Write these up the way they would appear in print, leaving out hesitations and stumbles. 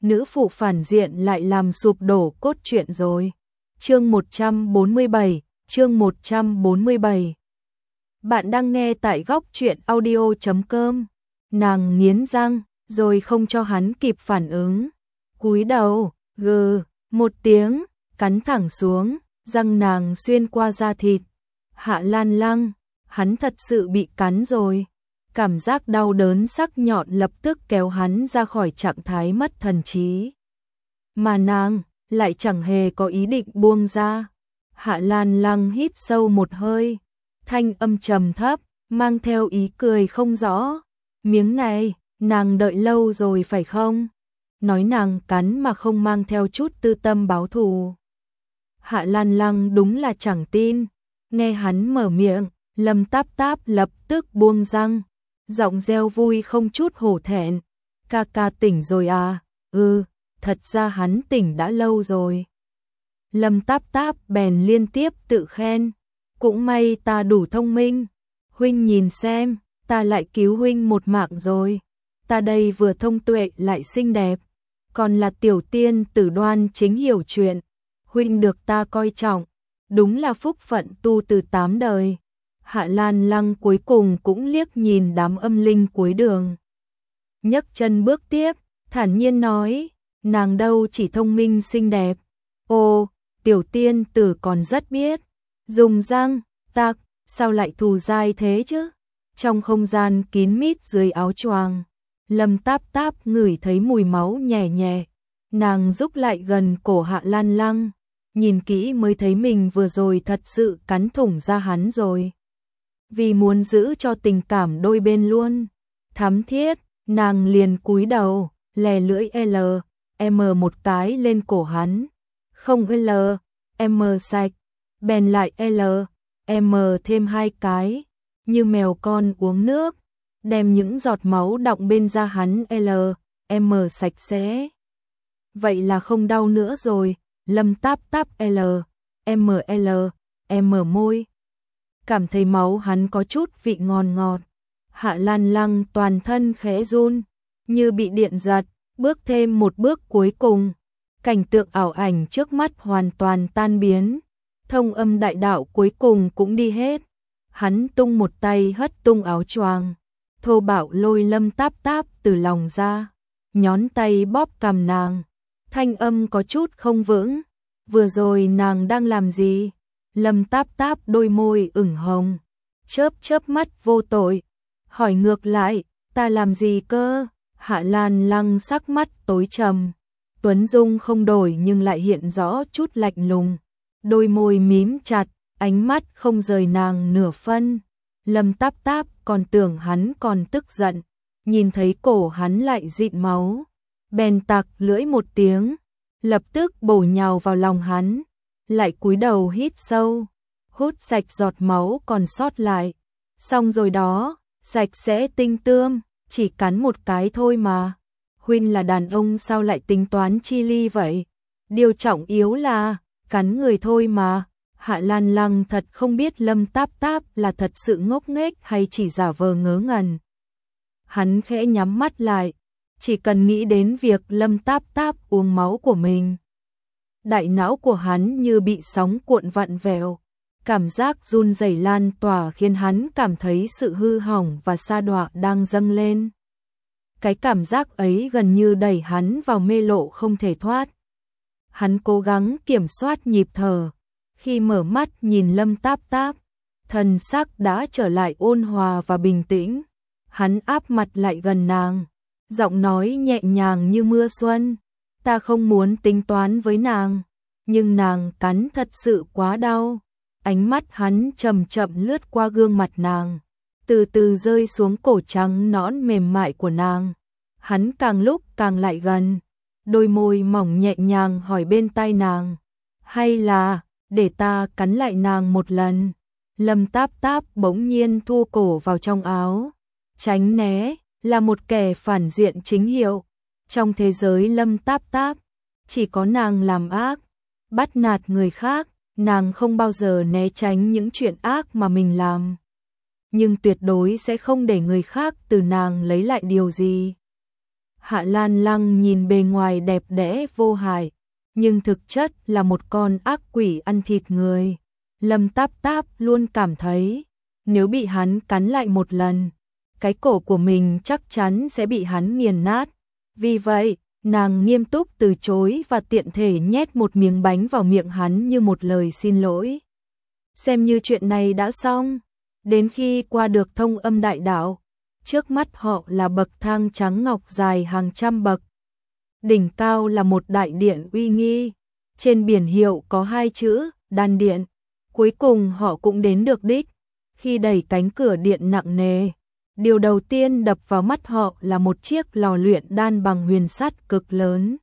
nữ phụ phản diện lại làm sụp đổ cốt truyện rồi. Chương 147, chương 147. Bạn đang nghe tại góc truyện audio.com. Nàng nghiến răng, rồi không cho hắn kịp phản ứng. Cúi đầu, gừ, một tiếng, cắn thẳng xuống, răng nàng xuyên qua da thịt. Hạ Lan Lăng, hắn thật sự bị cắn rồi. Cảm giác đau đớn sắc nhọn lập tức kéo hắn ra khỏi trạng thái mất thần trí. Mà nàng lại chẳng hề có ý định buông ra. Hạ Lan Lăng hít sâu một hơi, thanh âm trầm thấp, mang theo ý cười không rõ. Miếng này, nàng đợi lâu rồi phải không? Nói nàng cắn mà không mang theo chút tư tâm báo thù. Hạ Lan Lăng đúng là chẳng tin. Nghe hắn mở miệng, Lâm Táp Táp lập tức buông răng, giọng reo vui không chút hổ thẹn. Ca ca tỉnh rồi à? Thật ra hắn tỉnh đã lâu rồi. Lâm Táp Táp bèn liên tiếp tự khen. Cũng may ta đủ thông minh. Huynh nhìn xem, ta lại cứu huynh một mạng rồi. Ta đây vừa thông tuệ lại xinh đẹp. Còn là tiểu tiên tử đoan chính hiểu chuyện. Huynh được ta coi trọng. Đúng là phúc phận tu từ 8 đời. Hạ Lan Lăng cuối cùng cũng liếc nhìn đám âm linh cuối đường. Nhấc chân bước tiếp, thản nhiên nói, nàng đâu chỉ thông minh xinh đẹp. Ô, tiểu tiên tử còn rất biết. Dùng răng, tạc, sao lại thù dai thế chứ? Trong không gian kín mít dưới áo choàng, Lâm Táp Táp ngửi thấy mùi máu nhẹ nhẹ. Nàng rúc lại gần cổ Hạ Lan Lăng. Nhìn kỹ mới thấy mình vừa rồi thật sự cắn thủng da hắn rồi. Vì muốn giữ cho tình cảm đôi bên luôn thắm thiết, nàng liền cúi đầu, lè lưỡi M một cái lên cổ hắn. Không M sạch, bèn lại M thêm 2 cái, như mèo con uống nước, đem những giọt máu đọng bên da hắn M sạch sẽ. Vậy là không đau nữa rồi. Lâm Táp Táp M môi. Cảm thấy máu hắn có chút vị ngon ngọt. Hạ Lan Lăng toàn thân khẽ run, như bị điện giật, bước thêm một bước cuối cùng. Cảnh tượng ảo ảnh trước mắt hoàn toàn tan biến. Thông âm đại đạo cuối cùng cũng đi hết. Hắn tung một tay hất tung áo choàng, thô bạo lôi Lâm Táp Táp từ lòng ra, nhón tay bóp cằm nàng. Thanh âm có chút không vững. Vừa rồi nàng đang làm gì? Lâm Táp Táp đôi môi ửng hồng, chớp mắt vô tội. Hỏi ngược lại, ta làm gì cơ? Hạ Lan Lăng sắc mắt tối trầm. Tuấn dung không đổi nhưng lại hiện rõ chút lạnh lùng. Đôi môi mím chặt, ánh mắt không rời nàng nửa phân. Lâm Táp Táp còn tưởng hắn còn tức giận. Nhìn thấy cổ hắn lại dịn máu, bèn tặc lưỡi một tiếng, lập tức bổ nhào vào lòng hắn, lại cúi đầu hít sâu, hút sạch giọt máu còn sót lại. Xong rồi đó, sạch sẽ tinh tươm, chỉ cắn một cái thôi mà. Huynh là đàn ông sao lại tính toán chi ly vậy? Điều trọng yếu là, cắn người thôi mà. Hạ Lan Lăng thật không biết Lâm Táp Táp là thật sự ngốc nghếch hay chỉ giả vờ ngớ ngẩn. Hắn khẽ nhắm mắt lại, chỉ cần nghĩ đến việc Lâm Táp Táp uống máu của mình. Đại não của hắn như bị sóng cuộn vặn vẹo, cảm giác run rẩy lan tỏa khiến hắn cảm thấy sự hư hỏng và sa đọa đang dâng lên. Cái cảm giác ấy gần như đẩy hắn vào mê lộ không thể thoát. Hắn cố gắng kiểm soát nhịp thở, khi mở mắt nhìn Lâm Táp Táp, thần sắc đã trở lại ôn hòa và bình tĩnh. Hắn áp mặt lại gần nàng, giọng nói nhẹ nhàng như mưa xuân. Ta không muốn tính toán với nàng, nhưng nàng cắn thật sự quá đau. Ánh mắt hắn chậm chậm lướt qua gương mặt nàng, từ từ rơi xuống cổ trắng nõn mềm mại của nàng. Hắn càng lúc càng lại gần, đôi môi mỏng nhẹ nhàng hỏi bên tai nàng, hay là để ta cắn lại nàng một lần? Lâm Táp Táp bỗng nhiên thu cổ vào trong áo, tránh né, là một kẻ phản diện chính hiệu. Trong thế giới Lâm Táp Táp, chỉ có nàng làm ác, bắt nạt người khác, nàng không bao giờ né tránh những chuyện ác mà mình làm. Nhưng tuyệt đối sẽ không để người khác từ nàng lấy lại điều gì. Hạ Lan Lăng nhìn bề ngoài đẹp đẽ vô hại, nhưng thực chất là một con ác quỷ ăn thịt người. Lâm Táp Táp luôn cảm thấy, nếu bị hắn cắn lại một lần, cái cổ của mình chắc chắn sẽ bị hắn nghiền nát. Vì vậy, nàng nghiêm túc từ chối và tiện thể nhét một miếng bánh vào miệng hắn như một lời xin lỗi. Xem như chuyện này đã xong, đến khi qua được Thông Âm Đại Đạo, trước mắt họ là bậc thang trắng ngọc dài hàng trăm bậc. Đỉnh cao là một đại điện uy nghi, trên biển hiệu có 2 chữ, Đan Điện. Cuối cùng họ cũng đến được đích. Khi đẩy cánh cửa điện nặng nề, điều đầu tiên đập vào mắt họ là một chiếc lò luyện đan bằng huyền sắt cực lớn.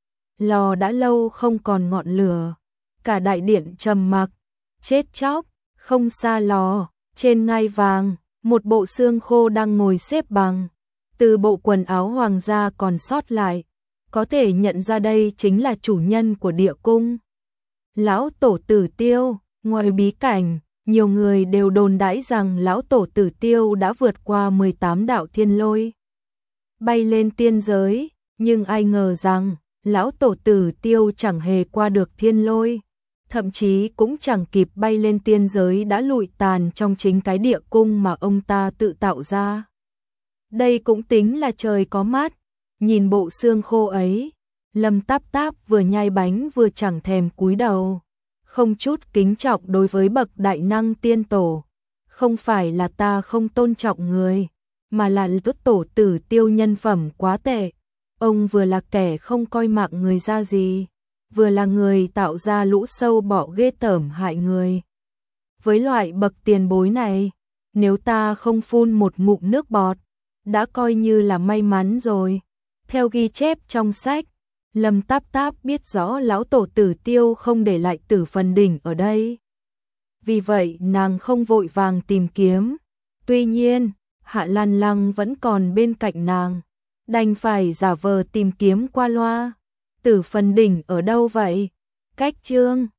Lò đã lâu không còn ngọn lửa, cả đại điện trầm mặc, chết chóc. Không xa lò, trên ngai vàng, một bộ xương khô đang ngồi xếp bằng. Từ bộ quần áo hoàng gia còn sót lại, có thể nhận ra đây chính là chủ nhân của địa cung. Lão Tổ Tử Tiêu. Ngoài bí cảnh, nhiều người đều đồn đãi rằng Lão Tổ Tử Tiêu đã vượt qua 18 đạo thiên lôi, bay lên tiên giới, nhưng ai ngờ rằng Lão Tổ Tử Tiêu chẳng hề qua được thiên lôi, thậm chí cũng chẳng kịp bay lên tiên giới đã lụi tàn trong chính cái địa cung mà ông ta tự tạo ra. Đây cũng tính là trời có mắt, nhìn bộ xương khô ấy, Lâm Táp Táp vừa nhai bánh vừa chẳng thèm cúi đầu. Không chút kính trọng đối với bậc đại năng tiên tổ. Không phải là ta không tôn trọng người, mà là Tổ Tử Tiêu nhân phẩm quá tệ. Ông vừa là kẻ không coi mạng người ra gì, vừa là người tạo ra lũ sâu bọ ghê tởm hại người. Với loại bậc tiền bối này, nếu ta không phun một ngụm nước bọt, đã coi như là may mắn rồi. Theo ghi chép trong sách, Lâm Táp Táp biết rõ Lão Tổ Tử Tiêu không để lại Tử Phần Đỉnh ở đây. Vì vậy nàng không vội vàng tìm kiếm. Tuy nhiên, Hạ Lan Lăng vẫn còn bên cạnh nàng, đành phải giả vờ tìm kiếm qua loa. Tử Phần Đỉnh ở đâu vậy? Cách chương